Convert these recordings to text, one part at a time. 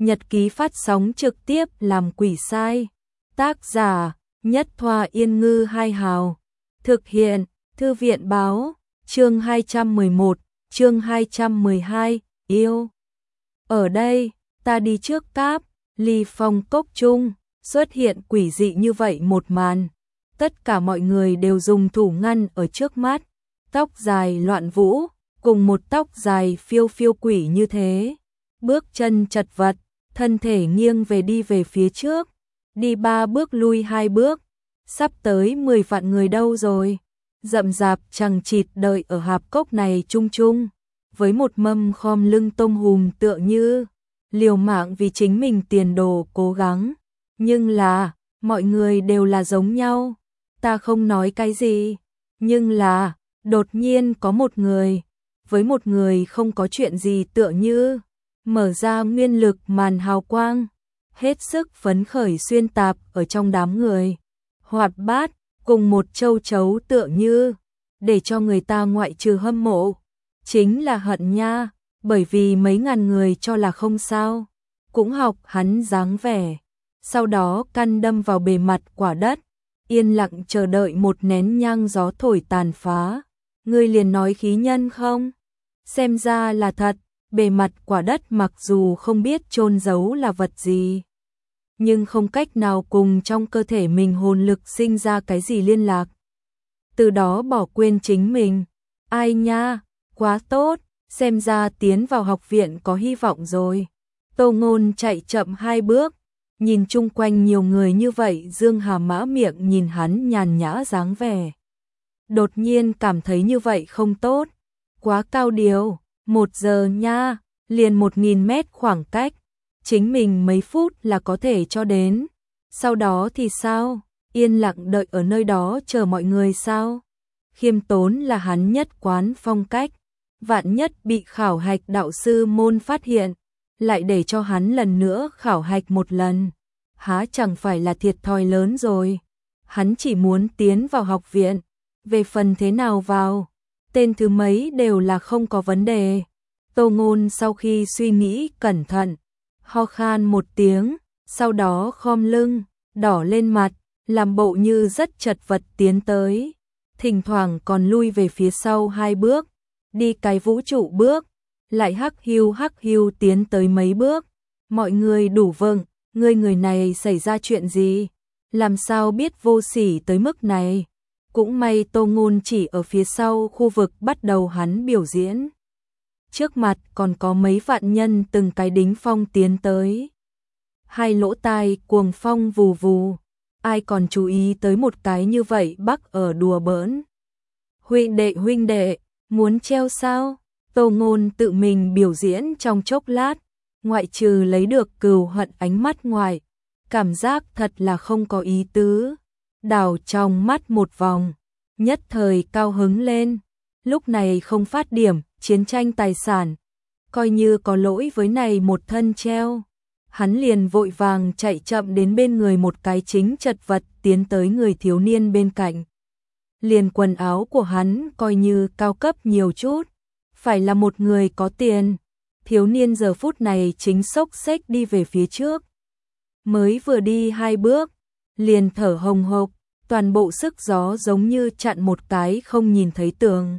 Nhật ký phát sóng trực tiếp làm quỷ sai. Tác giả: Nhất Thoa Yên Ngư Hai Hào. Thực hiện: Thư viện báo. Chương 211, chương 212, yêu. Ở đây, ta đi trước cáp, ly phong cốc chung, xuất hiện quỷ dị như vậy một màn. Tất cả mọi người đều dùng thủ ngăn ở trước mắt, tóc dài loạn vũ, cùng một tóc dài phiêu phiêu quỷ như thế. Bước chân chật vật, thân thể nghiêng đi về phía trước, đi 3 bước lui 2 bước, sắp tới 10 vạn người đâu rồi. Rậm rạp chằng chịt đợi ở hạp cốc này chung chung, với một mâm khom lưng tôm hùm tựa như liều mạng vì chính mình tiền đồ cố gắng. Nhưng là, mọi người đều là giống nhau, ta không nói cái gì, nhưng là, đột nhiên có một người, với một người không có chuyện gì tựa như mở ra nguyên lực màn hào quang, hết sức phấn khởi xuyên tạp ở trong đám người, hoạt bát, cùng một châu chấu tựa như, để cho người ta ngoại trừ hâm mộ, chính là hận nha, bởi vì mấy ngàn người cho là không sao, cũng học hắn dáng vẻ, sau đó căn đâm vào bề mặt quả đất, yên lặng chờ đợi một nén nhang gió thổi tàn phá. Ngươi liền nói khí nhân không? Xem ra là thật, bề mặt quả đất mặc dù không biết chôn giấu là vật gì, nhưng không cách nào cùng trong cơ thể mình hồn lực sinh ra cái gì liên lạc. Từ đó bỏ quên chính mình. Ai nha, quá tốt, xem ra tiến vào học viện có hy vọng rồi. Tô Ngôn chạy chậm 2 bước, nhìn chung quanh nhiều người như vậy, dương hà mã miệng nhìn hắn nhàn nhã dáng vẻ. Đột nhiên cảm thấy như vậy không tốt, quá cao điều, 1 giờ nha, liền 1000 mét khoảng cách, chính mình mấy phút là có thể cho đến. Sau đó thì sao? Yên lặng đợi ở nơi đó chờ mọi người sao? Khiêm tốn là hắn nhất quán phong cách, vạn nhất bị khảo hạch đạo sư môn phát hiện, lại để cho hắn lần nữa khảo hạch một lần, há chẳng phải là thiệt thòi lớn rồi. Hắn chỉ muốn tiến vào học viện, về phần thế nào vào, tên thứ mấy đều là không có vấn đề. Tô Ngôn sau khi suy nghĩ cẩn thận, ho khan một tiếng, sau đó khom lưng, đỏ lên mặt, làm bộ như rất chật vật tiến tới, thỉnh thoảng còn lui về phía sau 2 bước, đi cái vũ trụ bước, lại hắc hiu tiến tới mấy bước. Mọi người đủ vâng, người này xảy ra chuyện gì? Làm sao biết vô sỉ tới mức này? Cũng may Tô Ngôn chỉ ở phía sau khu vực bắt đầu hắn biểu diễn. Trước mặt còn có mấy vạn nhân từng cái đính phong tiến tới. Hai lỗ tai cuồng phong vù vù, ai còn chú ý tới một cái như vậy bắc ở đùa bỡn. Huynh đệ, muốn treo sao? Tô Ngôn tự mình biểu diễn trong chốc lát, ngoại trừ lấy được cừu hận ánh mắt ngoài, cảm giác thật là không có ý tứ. Đảo trong mắt một vòng, nhất thời cao hứng lên, lúc này không phát điểm, chiến tranh tài sản, coi như có lỗi với này một thân treo. Hắn liền vội vàng chạy chậm đến bên người một cái chính chật vật tiến tới người thiếu niên bên cạnh. Liền quần áo của hắn coi như cao cấp nhiều chút, phải là một người có tiền. Thiếu niên giờ phút này chính xốc xếch đi về phía trước. Mới vừa đi 2 bước, liền thở hồng hộc, toàn bộ sức gió giống như chặn một cái không nhìn thấy tường.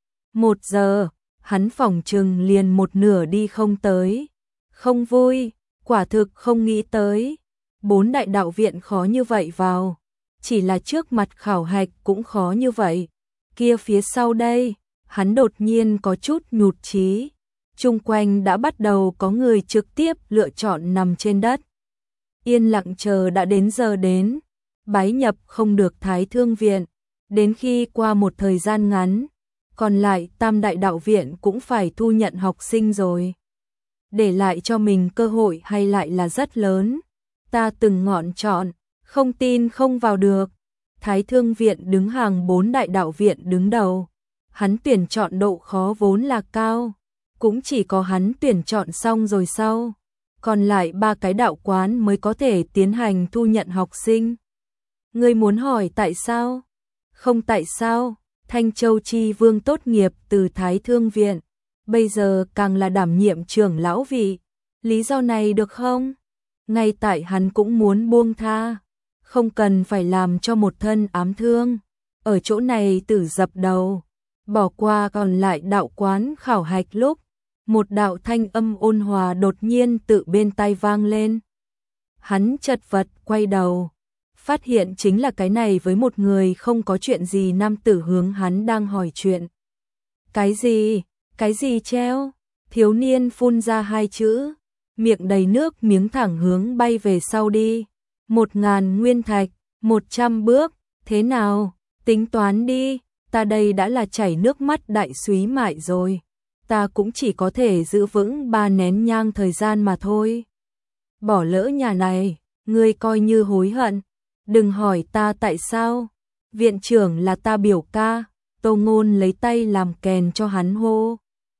1 giờ, hắn phỏng chừng liền một nửa đi không tới. Không vui, quả thực không nghĩ tới. 4 đại đạo viện khó như vậy vào, chỉ là trước mặt khảo hạch cũng khó như vậy. Kia phía sau đây, hắn đột nhiên có chút nhụt chí. Chung quanh đã bắt đầu có người trực tiếp lựa chọn nằm trên đất. Yên lặng chờ đã đến giờ đến, bái nhập không được Thái Thương viện, đến khi qua một thời gian ngắn, còn lại tam đại đạo viện cũng phải thu nhận học sinh rồi. Để lại cho mình cơ hội hay lại là rất lớn. Ta từng ngọn chọn, không tin không vào được. Thái Thương viện đứng hàng 4 đại đạo viện đứng đầu. Hắn tuyển chọn độ khó vốn là cao, cũng chỉ có hắn tuyển chọn xong rồi sau, còn lại 3 cái đạo quán mới có thể tiến hành thu nhận học sinh. Ngươi muốn hỏi tại sao? Không tại sao, Thanh Châu Chi Vương tốt nghiệp từ Thái Thương viện, bây giờ càng là đảm nhiệm trưởng lão vị, Lý do này được không? Ngay tại hắn cũng muốn buông tha, không cần phải làm cho một thân ám thương. Ở chỗ này Tử dập đầu, bỏ qua còn lại đạo quán khảo hạch lúc, một đạo thanh âm ôn hòa đột nhiên tự bên tai vang lên. Hắn chật vật quay đầu, phát hiện chính là cái này với một người không có chuyện gì nam tử hướng hắn đang hỏi chuyện. Cái gì? Cái gì treo? Thiếu niên phun ra hai chữ, miệng đầy nước miếng thẳng hướng bay về sau đi. 1000 nguyên thạch, 100 bước, thế nào? Tính toán đi, ta đây đã là chảy nước mắt đại súy mại rồi. Ta cũng chỉ có thể giữ vững 3 nén nhang thời gian mà thôi. Bỏ lỡ nhà này, ngươi coi như hối hận. Đừng hỏi ta tại sao. Viện trưởng là ta biểu ca. Tô Ngôn lấy tay làm kèn cho hắn hô.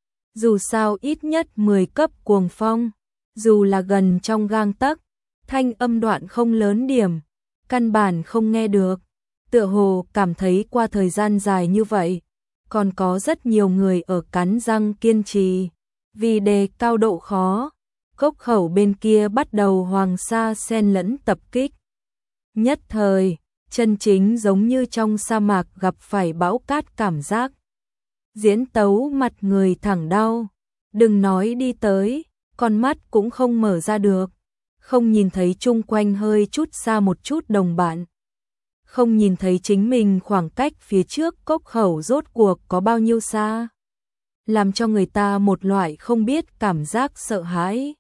Dù sao ít nhất 10 cấp cuồng phong, dù là gần trong gang tấc, thanh âm đoạn không lớn điểm, căn bản không nghe được. Tựa hồ cảm thấy qua thời gian dài như vậy, còn có rất nhiều người ở cắn răng kiên trì. Vì đề cao độ khó, cốc khẩu bên kia bắt đầu hoàng sa xen lẫn tập kích. Nhất thời, chân chính giống như trong sa mạc gặp phải bão cát cảm giác. Diễn tấu mặt người thẳng đau, đừng nói đi tới, con mắt cũng không mở ra được, không nhìn thấy chung quanh hơi chút xa một chút đồng bạn. Không nhìn thấy chính mình khoảng cách phía trước cốc khẩu rốt cuộc có bao nhiêu xa. Làm cho người ta một loại không biết cảm giác sợ hãi,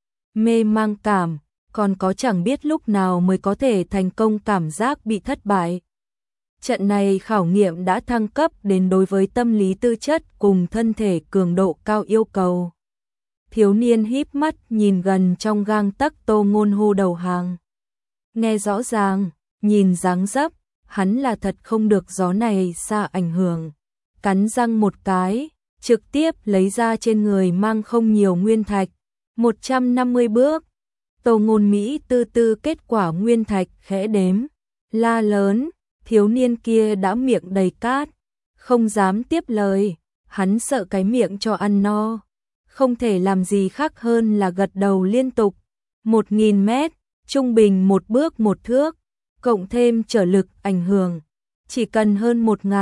mê mang cảm, còn có chẳng biết lúc nào mới có thể thành công cảm giác bị thất bại. Trận này khảo nghiệm đã thăng cấp đến đối với tâm lý tư chất cùng thân thể cường độ cao yêu cầu. Thiếu niên híp mắt nhìn gần trong gang tấc Tô Ngôn hô đầu hàng. Nghe rõ ràng, nhìn dáng dấp, hắn là thật không được gió này xa ảnh hưởng. Cắn răng một cái, trực tiếp lấy ra trên người mang không nhiều nguyên thạch. 150 bước. Tô Ngôn Mỹ tư tư kết quả nguyên thạch khẽ đếm. La lớn, thiếu niên kia đã miệng đầy cát. Không dám tiếp lời, hắn sợ cái miệng cho ăn no. Không thể làm gì khác hơn là gật đầu liên tục. 1000 mét, trung bình một bước một thước, cộng thêm trở lực ảnh hưởng. Chỉ cần hơn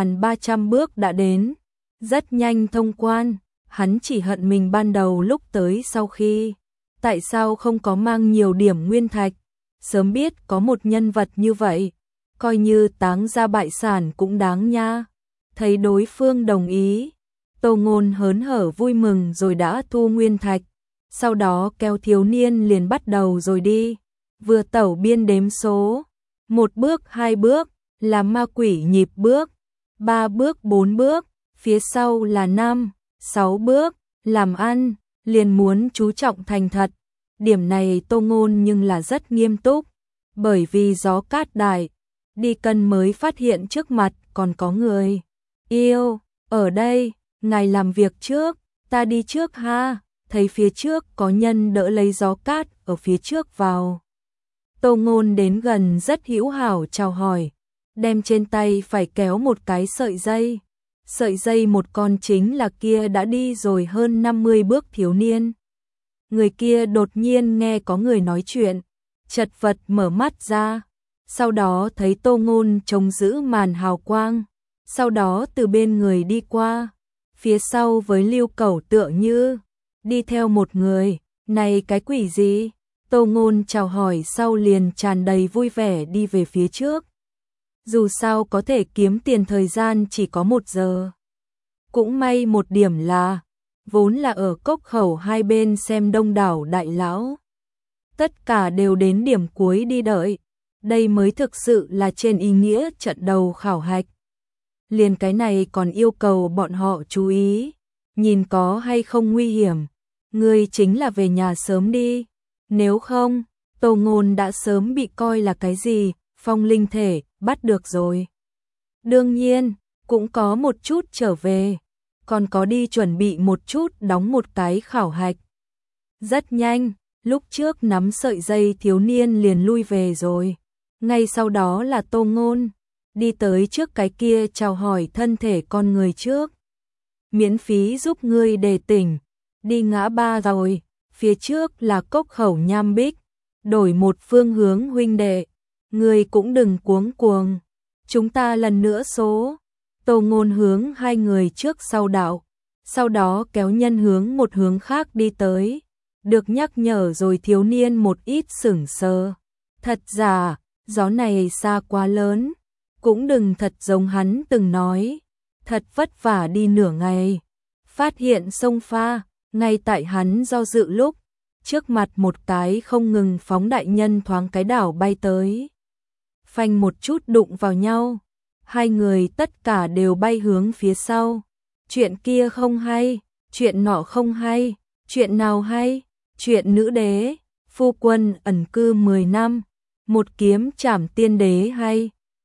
1300 bước đã đến. Rất nhanh thông quan, hắn chỉ hận mình ban đầu lúc tới sau khi. Tại sao không có mang nhiều điểm nguyên thạch? Sớm biết có một nhân vật như vậy, coi như táng ra bại sản cũng đáng nha. Thấy đối phương đồng ý, Tô Ngôn hớn hở vui mừng rồi đã thu nguyên thạch. Sau đó kéo thiếu niên liền bắt đầu rồi đi. Vừa tẩu biên đếm số. 1 bước 2 bước, là ma quỷ nhịp bước. 3 bước 4 bước, phía sau là 5, 6 bước, làm ăn, liền muốn chú trọng thành thật. Điểm này Tô Ngôn nhưng là rất nghiêm túc, bởi vì gió cát đại, đi cần mới phát hiện trước mặt còn có người. Yêu, ở đây, ngài làm việc trước, ta đi trước ha, thấy phía trước có nhân đỡ lấy gió cát ở phía trước vào. Tô Ngôn đến gần rất hữu hảo chào hỏi, đem trên tay phải kéo một cái sợi dây. Sợi dây một con chính là kia đã đi rồi hơn 50 bước thiếu niên. Người kia đột nhiên nghe có người nói chuyện, chật vật mở mắt ra, sau đó thấy Tô Ngôn trông giữ màn hào quang, sau đó từ bên người đi qua, phía sau với Lưu Cẩu tựa như đi theo một người, này cái quỷ gì? Tô Ngôn chào hỏi sau liền tràn đầy vui vẻ đi về phía trước. Dù sao có thể kiếm tiền thời gian chỉ có 1 giờ. Cũng may một điểm là, vốn là ở cốc khẩu hai bên xem đông đảo đại lão. Tất cả đều đến điểm cuối đi đợi. Đây mới thực sự là trên ý nghĩa trận đầu khảo hạch. Liền cái này còn yêu cầu bọn họ chú ý. Nhìn có hay không nguy hiểm. Ngươi chính là về nhà sớm đi. Nếu không, Tô Ngôn đã sớm bị coi là cái gì, phong linh thể, bắt được rồi. Đương nhiên, cũng có một chút trở về. Còn có đi chuẩn bị một chút đóng một cái khảo hạch. Rất nhanh, lúc trước nắm sợi dây thiếu niên liền lui về rồi. Ngay sau đó là Tô Ngôn, đi tới trước cái kia chào hỏi thân thể con người trước. Miễn phí giúp ngươi đề tỉnh, đi ngã ba rồi, phía trước là cốc khẩu nham bích, đổi một phương hướng huynh đệ, người cũng đừng cuống cuồng. Chúng ta lần nữa số. Tô Ngôn hướng hai người trước sau đạo, sau đó kéo nhân hướng một hướng khác đi tới. Được nhắc nhở rồi thiếu niên một ít sửng sờ. Thật giả, gió này xa quá lớn, cũng đừng thật giống hắn từng nói. Thật vất vả đi nửa ngày, phát hiện sông pha, ngay tại hắn do dự lúc, trước mặt một cái không ngừng phóng đại nhân thoáng cái đảo bay tới. Phanh một chút đụng vào nhau, hai người tất cả đều bay hướng phía sau. Chuyện kia không hay, chuyện nọ không hay, chuyện nào hay, chuyện nữ đế, phu quân ẩn cư 10 năm, một kiếm trảm tiên đế hay.